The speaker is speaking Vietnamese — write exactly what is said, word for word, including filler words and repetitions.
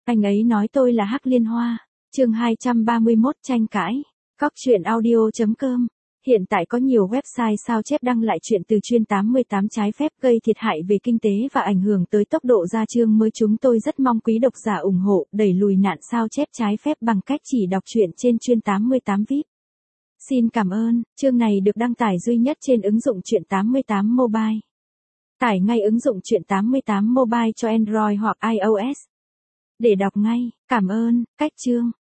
Anh ấy nói tôi là Hắc Liên Hoa. Chương hai trăm ba mươi mốt tranh cãi. Cóc truyện audio chấm com. Hiện tại có nhiều website sao chép đăng lại chuyện từ Chuyên tám mươi tám trái phép gây thiệt hại về kinh tế và ảnh hưởng tới tốc độ ra chương mới. Chúng tôi rất mong quý độc giả ủng hộ đẩy lùi nạn sao chép trái phép bằng cách chỉ đọc truyện trên Chuyên tám mươi tám vi ai pi. Xin cảm ơn. Chương này được đăng tải duy nhất trên ứng dụng Chuyên tám mươi tám Mobile. Tải ngay ứng dụng Chuyên tám mươi tám Mobile cho Android hoặc iOS để đọc ngay. Cảm ơn. Cách chương.